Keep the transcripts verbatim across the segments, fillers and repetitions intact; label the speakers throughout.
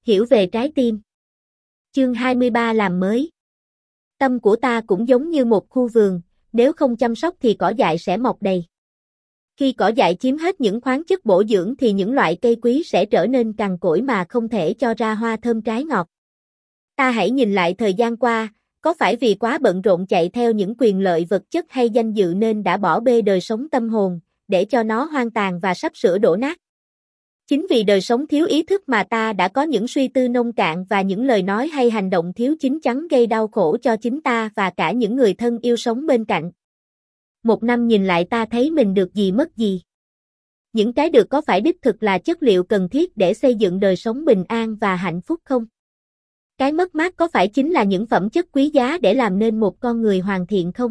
Speaker 1: Hiểu về trái tim. Chương hai mươi ba làm mới. Tâm của ta cũng giống như một khu vườn, nếu không chăm sóc thì cỏ dại sẽ mọc đầy. Khi cỏ dại chiếm hết những khoáng chất bổ dưỡng thì những loại cây quý sẽ trở nên cằn cỗi mà không thể cho ra hoa thơm trái ngọt. Ta hãy nhìn lại thời gian qua, có phải vì quá bận rộn chạy theo những quyền lợi vật chất hay danh dự nên đã bỏ bê đời sống tâm hồn, để cho nó hoang tàn và sắp sửa đổ nát? Chính vì đời sống thiếu ý thức mà ta đã có những suy tư nông cạn và những lời nói hay hành động thiếu chín chắn gây đau khổ cho chính ta và cả những người thân yêu sống bên cạnh. Một năm nhìn lại ta thấy mình được gì mất gì. Những cái được có phải đích thực là chất liệu cần thiết để xây dựng đời sống bình an và hạnh phúc không? Cái mất mát có phải chính là những phẩm chất quý giá để làm nên một con người hoàn thiện không?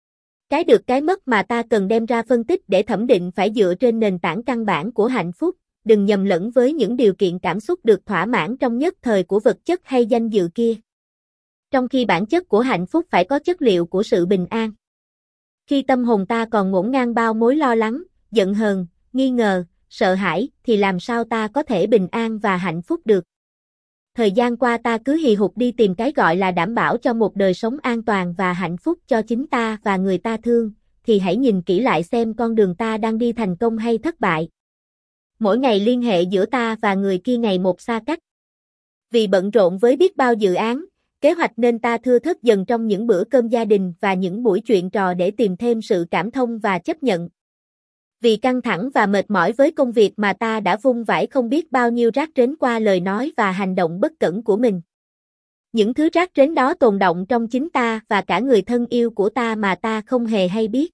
Speaker 1: Cái được cái mất mà ta cần đem ra phân tích để thẩm định phải dựa trên nền tảng căn bản của hạnh phúc, đừng nhầm lẫn với những điều kiện cảm xúc được thỏa mãn trong nhất thời của vật chất hay danh dự kia. Trong khi bản chất của hạnh phúc phải có chất liệu của sự bình an. Khi tâm hồn ta còn ngổn ngang bao mối lo lắng, giận hờn, nghi ngờ, sợ hãi, thì làm sao ta có thể bình an và hạnh phúc được? Thời gian qua ta cứ hì hục đi tìm cái gọi là đảm bảo cho một đời sống an toàn và hạnh phúc cho chính ta và người ta thương, thì hãy nhìn kỹ lại xem con đường ta đang đi thành công hay thất bại. Mỗi ngày liên hệ giữa ta và người kia ngày một xa cách. Vì bận rộn với biết bao dự án, kế hoạch nên ta thưa thớt dần trong những bữa cơm gia đình và những buổi chuyện trò để tìm thêm sự cảm thông và chấp nhận. Vì căng thẳng và mệt mỏi với công việc mà ta đã vung vãi không biết bao nhiêu rác rến qua lời nói và hành động bất cẩn của mình. Những thứ rác rến đó tồn đọng trong chính ta và cả người thân yêu của ta mà ta không hề hay biết.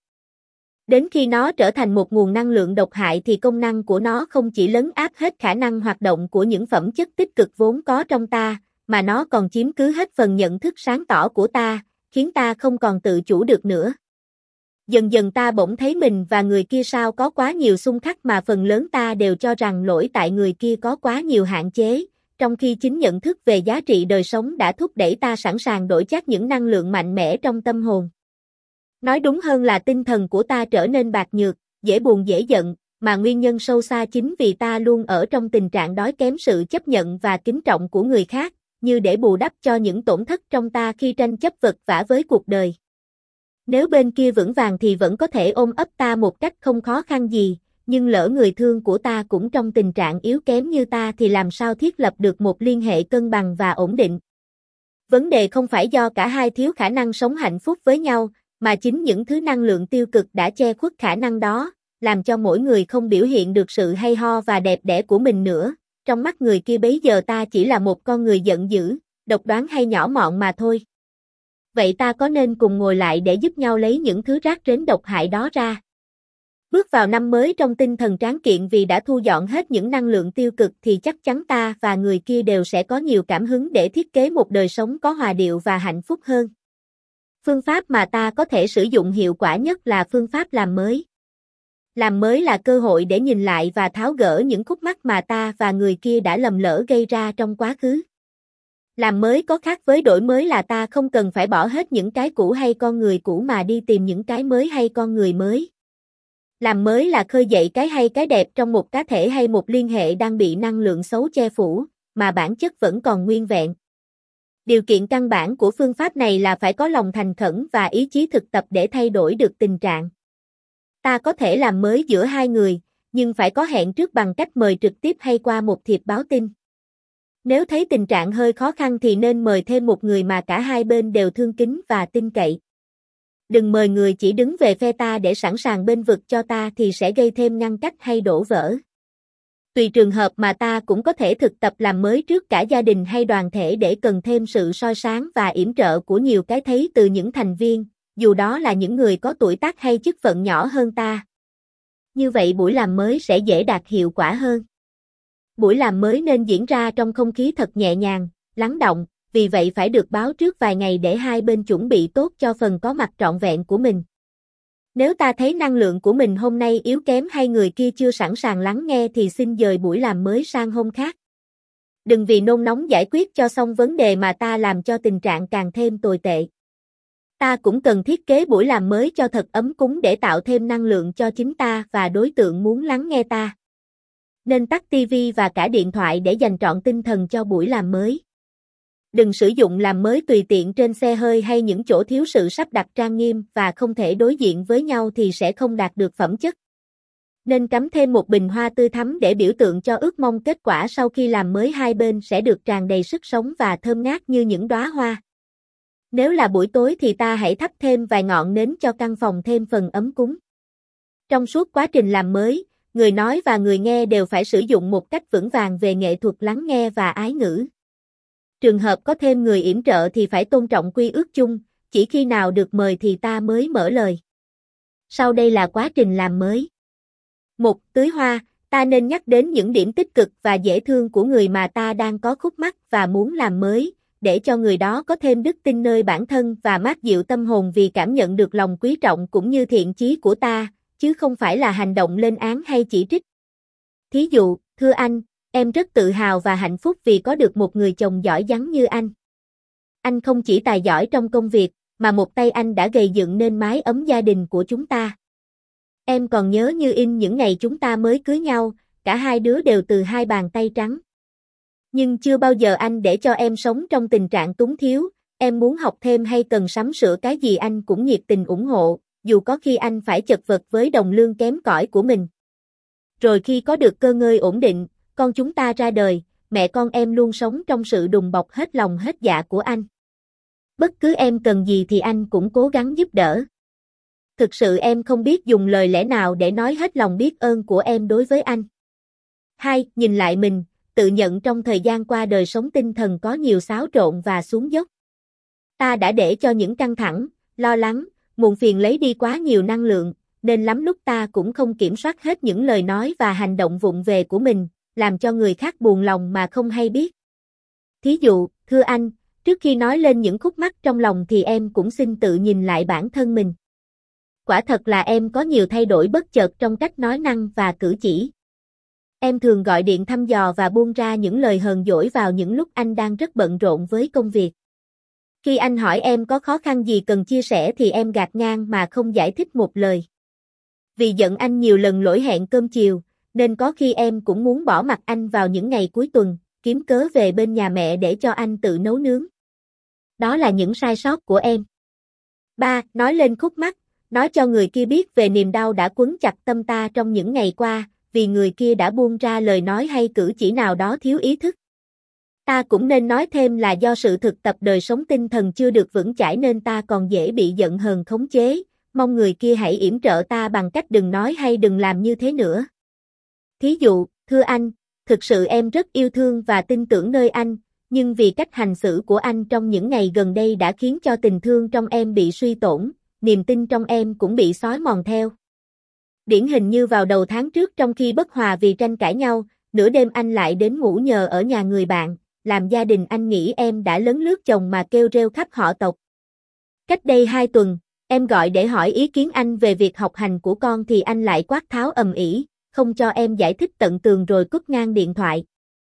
Speaker 1: Đến khi nó trở thành một nguồn năng lượng độc hại thì công năng của nó không chỉ lấn áp hết khả năng hoạt động của những phẩm chất tích cực vốn có trong ta, mà nó còn chiếm cứ hết phần nhận thức sáng tỏ của ta, khiến ta không còn tự chủ được nữa. Dần dần ta bỗng thấy mình và người kia sao có quá nhiều xung khắc mà phần lớn ta đều cho rằng lỗi tại người kia có quá nhiều hạn chế, trong khi chính nhận thức về giá trị đời sống đã thúc đẩy ta sẵn sàng đổi chác những năng lượng mạnh mẽ trong tâm hồn. Nói đúng hơn là tinh thần của ta trở nên bạc nhược, dễ buồn dễ giận, mà nguyên nhân sâu xa chính vì ta luôn ở trong tình trạng đói kém sự chấp nhận và kính trọng của người khác, như để bù đắp cho những tổn thất trong ta khi tranh chấp vật vã với cuộc đời. Nếu bên kia vững vàng thì vẫn có thể ôm ấp ta một cách không khó khăn gì, nhưng lỡ người thương của ta cũng trong tình trạng yếu kém như ta thì làm sao thiết lập được một liên hệ cân bằng và ổn định. Vấn đề không phải do cả hai thiếu khả năng sống hạnh phúc với nhau, mà chính những thứ năng lượng tiêu cực đã che khuất khả năng đó, làm cho mỗi người không biểu hiện được sự hay ho và đẹp đẽ của mình nữa. Trong mắt người kia bấy giờ ta chỉ là một con người giận dữ, độc đoán hay nhỏ mọn mà thôi. Vậy ta có nên cùng ngồi lại để giúp nhau lấy những thứ rác rến độc hại đó ra? Bước vào năm mới trong tinh thần tráng kiện vì đã thu dọn hết những năng lượng tiêu cực thì chắc chắn ta và người kia đều sẽ có nhiều cảm hứng để thiết kế một đời sống có hòa điệu và hạnh phúc hơn. Phương pháp mà ta có thể sử dụng hiệu quả nhất là phương pháp làm mới. Làm mới là cơ hội để nhìn lại và tháo gỡ những khúc mắc mà ta và người kia đã lầm lỡ gây ra trong quá khứ. Làm mới có khác với đổi mới là ta không cần phải bỏ hết những cái cũ hay con người cũ mà đi tìm những cái mới hay con người mới. Làm mới là khơi dậy cái hay cái đẹp trong một cá thể hay một liên hệ đang bị năng lượng xấu che phủ, mà bản chất vẫn còn nguyên vẹn. Điều kiện căn bản của phương pháp này là phải có lòng thành khẩn và ý chí thực tập để thay đổi được tình trạng. Ta có thể làm mới giữa hai người, nhưng phải có hẹn trước bằng cách mời trực tiếp hay qua một thiệp báo tin. Nếu thấy tình trạng hơi khó khăn thì nên mời thêm một người mà cả hai bên đều thương kính và tin cậy. Đừng mời người chỉ đứng về phe ta để sẵn sàng bênh vực cho ta thì sẽ gây thêm ngăn cách hay đổ vỡ. Tùy trường hợp mà ta cũng có thể thực tập làm mới trước cả gia đình hay đoàn thể để cần thêm sự soi sáng và yểm trợ của nhiều cái thấy từ những thành viên, dù đó là những người có tuổi tác hay chức phận nhỏ hơn ta. Như vậy buổi làm mới sẽ dễ đạt hiệu quả hơn. Buổi làm mới nên diễn ra trong không khí thật nhẹ nhàng, lắng động, vì vậy phải được báo trước vài ngày để hai bên chuẩn bị tốt cho phần có mặt trọn vẹn của mình. Nếu ta thấy năng lượng của mình hôm nay yếu kém hay người kia chưa sẵn sàng lắng nghe thì xin dời buổi làm mới sang hôm khác. Đừng vì nôn nóng giải quyết cho xong vấn đề mà ta làm cho tình trạng càng thêm tồi tệ. Ta cũng cần thiết kế buổi làm mới cho thật ấm cúng để tạo thêm năng lượng cho chính ta và đối tượng muốn lắng nghe ta. Nên tắt tivi và cả điện thoại để dành trọn tinh thần cho buổi làm mới. Đừng sử dụng làm mới tùy tiện trên xe hơi hay những chỗ thiếu sự sắp đặt trang nghiêm và không thể đối diện với nhau thì sẽ không đạt được phẩm chất. Nên cắm thêm một bình hoa tươi thắm để biểu tượng cho ước mong kết quả sau khi làm mới hai bên sẽ được tràn đầy sức sống và thơm ngát như những đóa hoa. Nếu là buổi tối thì ta hãy thắp thêm vài ngọn nến cho căn phòng thêm phần ấm cúng. Trong suốt quá trình làm mới, người nói và người nghe đều phải sử dụng một cách vững vàng về nghệ thuật lắng nghe và ái ngữ. Trường hợp có thêm người yểm trợ thì phải tôn trọng quy ước chung, chỉ khi nào được mời thì ta mới mở lời. Sau đây là quá trình làm mới. một. Tưới hoa, ta nên nhắc đến những điểm tích cực và dễ thương của người mà ta đang có khúc mắc và muốn làm mới, để cho người đó có thêm đức tin nơi bản thân và mát dịu tâm hồn vì cảm nhận được lòng quý trọng cũng như thiện chí của ta, chứ không phải là hành động lên án hay chỉ trích. Thí dụ, thưa anh, em rất tự hào và hạnh phúc vì có được một người chồng giỏi giắng như anh. Anh không chỉ tài giỏi trong công việc, mà một tay anh đã gầy dựng nên mái ấm gia đình của chúng ta. Em còn nhớ như in những ngày chúng ta mới cưới nhau, cả hai đứa đều từ hai bàn tay trắng. Nhưng chưa bao giờ anh để cho em sống trong tình trạng túng thiếu, em muốn học thêm hay cần sắm sửa cái gì anh cũng nhiệt tình ủng hộ, dù có khi anh phải chật vật với đồng lương kém cỏi của mình. Rồi khi có được cơ ngơi ổn định, con chúng ta ra đời, mẹ con em luôn sống trong sự đùm bọc hết lòng hết dạ của anh. Bất cứ em cần gì thì anh cũng cố gắng giúp đỡ. Thực sự em không biết dùng lời lẽ nào để nói hết lòng biết ơn của em đối với anh. hai. Nhìn lại mình, tự nhận trong thời gian qua đời sống tinh thần có nhiều xáo trộn và xuống dốc. Ta đã để cho những căng thẳng, lo lắng, muộn phiền lấy đi quá nhiều năng lượng, nên lắm lúc ta cũng không kiểm soát hết những lời nói và hành động vụng về của mình, làm cho người khác buồn lòng mà không hay biết. Thí dụ, thưa anh, trước khi nói lên những khúc mắc trong lòng thì em cũng xin tự nhìn lại bản thân mình. Quả thật là em có nhiều thay đổi bất chợt trong cách nói năng và cử chỉ. Em thường gọi điện thăm dò và buông ra những lời hờn dỗi vào những lúc anh đang rất bận rộn với công việc. Khi anh hỏi em có khó khăn gì cần chia sẻ thì em gạt ngang mà không giải thích một lời. Vì giận anh nhiều lần lỗi hẹn cơm chiều, nên có khi em cũng muốn bỏ mặc anh vào những ngày cuối tuần, kiếm cớ về bên nhà mẹ để cho anh tự nấu nướng. Đó là những sai sót của em. ba. Nói lên khúc mắc, nói cho người kia biết về niềm đau đã quấn chặt tâm ta trong những ngày qua, vì người kia đã buông ra lời nói hay cử chỉ nào đó thiếu ý thức. Ta cũng nên nói thêm là do sự thực tập đời sống tinh thần chưa được vững chãi nên ta còn dễ bị giận hờn khống chế, mong người kia hãy yểm trợ ta bằng cách đừng nói hay đừng làm như thế nữa. Thí dụ, thưa anh, thực sự em rất yêu thương và tin tưởng nơi anh, nhưng vì cách hành xử của anh trong những ngày gần đây đã khiến cho tình thương trong em bị suy tổn, niềm tin trong em cũng bị xói mòn theo. Điển hình như vào đầu tháng trước trong khi bất hòa vì tranh cãi nhau, nửa đêm anh lại đến ngủ nhờ ở nhà người bạn, làm gia đình anh nghĩ em đã lấn lướt chồng mà kêu rêu khắp họ tộc. Cách đây hai tuần, em gọi để hỏi ý kiến anh về việc học hành của con thì anh lại quát tháo ầm ĩ, không cho em giải thích tận tường rồi cúp ngang điện thoại.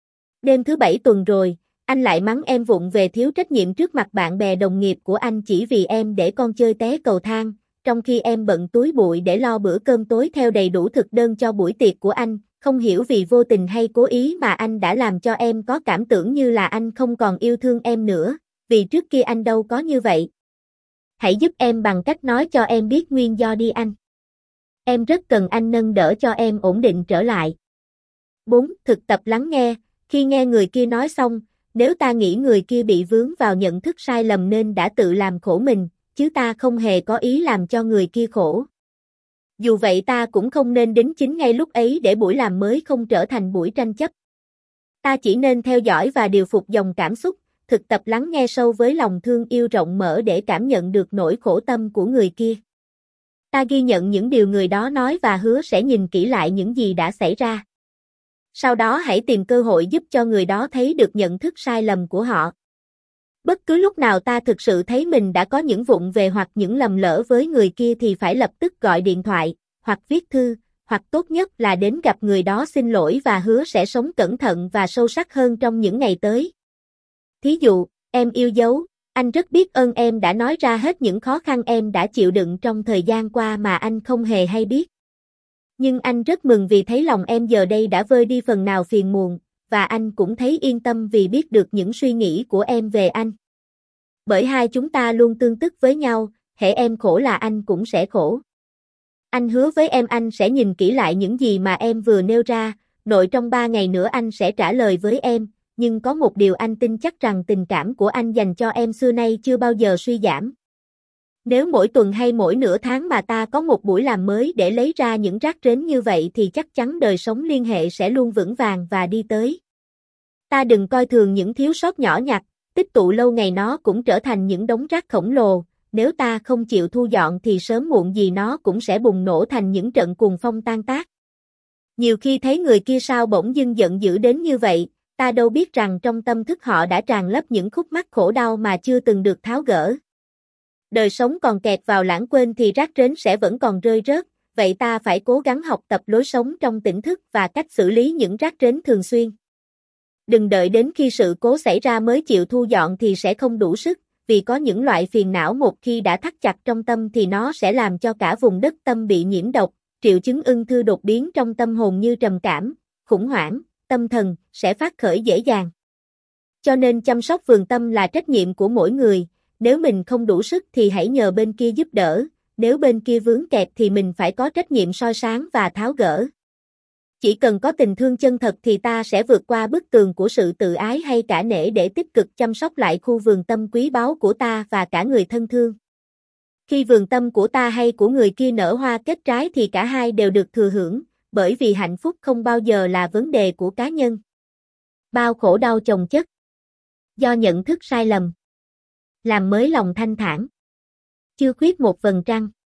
Speaker 1: Đêm thứ bảy tuần rồi, anh lại mắng em vụng về thiếu trách nhiệm trước mặt bạn bè đồng nghiệp của anh chỉ vì em để con chơi té cầu thang, trong khi em bận túi bụi để lo bữa cơm tối theo đầy đủ thực đơn cho buổi tiệc của anh, không hiểu vì vô tình hay cố ý mà anh đã làm cho em có cảm tưởng như là anh không còn yêu thương em nữa, vì trước kia anh đâu có như vậy. Hãy giúp em bằng cách nói cho em biết nguyên do đi anh. Em rất cần anh nâng đỡ cho em ổn định trở lại. bốn. Thực tập lắng nghe, khi nghe người kia nói xong, nếu ta nghĩ người kia bị vướng vào nhận thức sai lầm nên đã tự làm khổ mình, chứ ta không hề có ý làm cho người kia khổ. Dù vậy ta cũng không nên đính chính ngay lúc ấy để buổi làm mới không trở thành buổi tranh chấp. Ta chỉ nên theo dõi và điều phục dòng cảm xúc, thực tập lắng nghe sâu với lòng thương yêu rộng mở để cảm nhận được nỗi khổ tâm của người kia. Ta ghi nhận những điều người đó nói và hứa sẽ nhìn kỹ lại những gì đã xảy ra. Sau đó hãy tìm cơ hội giúp cho người đó thấy được nhận thức sai lầm của họ. Bất cứ lúc nào ta thực sự thấy mình đã có những vụng về hoặc những lầm lỡ với người kia thì phải lập tức gọi điện thoại, hoặc viết thư, hoặc tốt nhất là đến gặp người đó xin lỗi và hứa sẽ sống cẩn thận và sâu sắc hơn trong những ngày tới. Thí dụ, em yêu dấu, anh rất biết ơn em đã nói ra hết những khó khăn em đã chịu đựng trong thời gian qua mà anh không hề hay biết. Nhưng anh rất mừng vì thấy lòng em giờ đây đã vơi đi phần nào phiền muộn, và anh cũng thấy yên tâm vì biết được những suy nghĩ của em về anh. Bởi hai chúng ta luôn tương tức với nhau, hễ em khổ là anh cũng sẽ khổ. Anh hứa với em anh sẽ nhìn kỹ lại những gì mà em vừa nêu ra, nội trong ba ngày nữa anh sẽ trả lời với em, nhưng có một điều anh tin chắc rằng tình cảm của anh dành cho em xưa nay chưa bao giờ suy giảm. Nếu mỗi tuần hay mỗi nửa tháng mà ta có một buổi làm mới để lấy ra những rác rến như vậy thì chắc chắn đời sống liên hệ sẽ luôn vững vàng và đi tới. Ta đừng coi thường những thiếu sót nhỏ nhặt, tích tụ lâu ngày nó cũng trở thành những đống rác khổng lồ, nếu ta không chịu thu dọn thì sớm muộn gì nó cũng sẽ bùng nổ thành những trận cuồng phong tan tác. Nhiều khi thấy người kia sao bỗng dưng giận dữ đến như vậy, ta đâu biết rằng trong tâm thức họ đã tràn lấp những khúc mắc khổ đau mà chưa từng được tháo gỡ. Đời sống còn kẹt vào lãng quên thì rác rến sẽ vẫn còn rơi rớt, vậy ta phải cố gắng học tập lối sống trong tỉnh thức và cách xử lý những rác rến thường xuyên. Đừng đợi đến khi sự cố xảy ra mới chịu thu dọn thì sẽ không đủ sức, vì có những loại phiền não một khi đã thắt chặt trong tâm thì nó sẽ làm cho cả vùng đất tâm bị nhiễm độc, triệu chứng ung thư đột biến trong tâm hồn như trầm cảm, khủng hoảng, tâm thần, sẽ phát khởi dễ dàng. Cho nên chăm sóc vườn tâm là trách nhiệm của mỗi người, nếu mình không đủ sức thì hãy nhờ bên kia giúp đỡ, nếu bên kia vướng kẹt thì mình phải có trách nhiệm soi sáng và tháo gỡ. Chỉ cần có tình thương chân thật thì ta sẽ vượt qua bức tường của sự tự ái hay cả nể để tích cực chăm sóc lại khu vườn tâm quý báu của ta và cả người thân thương. Khi vườn tâm của ta hay của người kia nở hoa kết trái thì cả hai đều được thừa hưởng, bởi vì hạnh phúc không bao giờ là vấn đề của cá nhân. Bao khổ đau chồng chất do nhận thức sai lầm. Làm mới lòng thanh thản. Chưa khuyết một vầng trăng.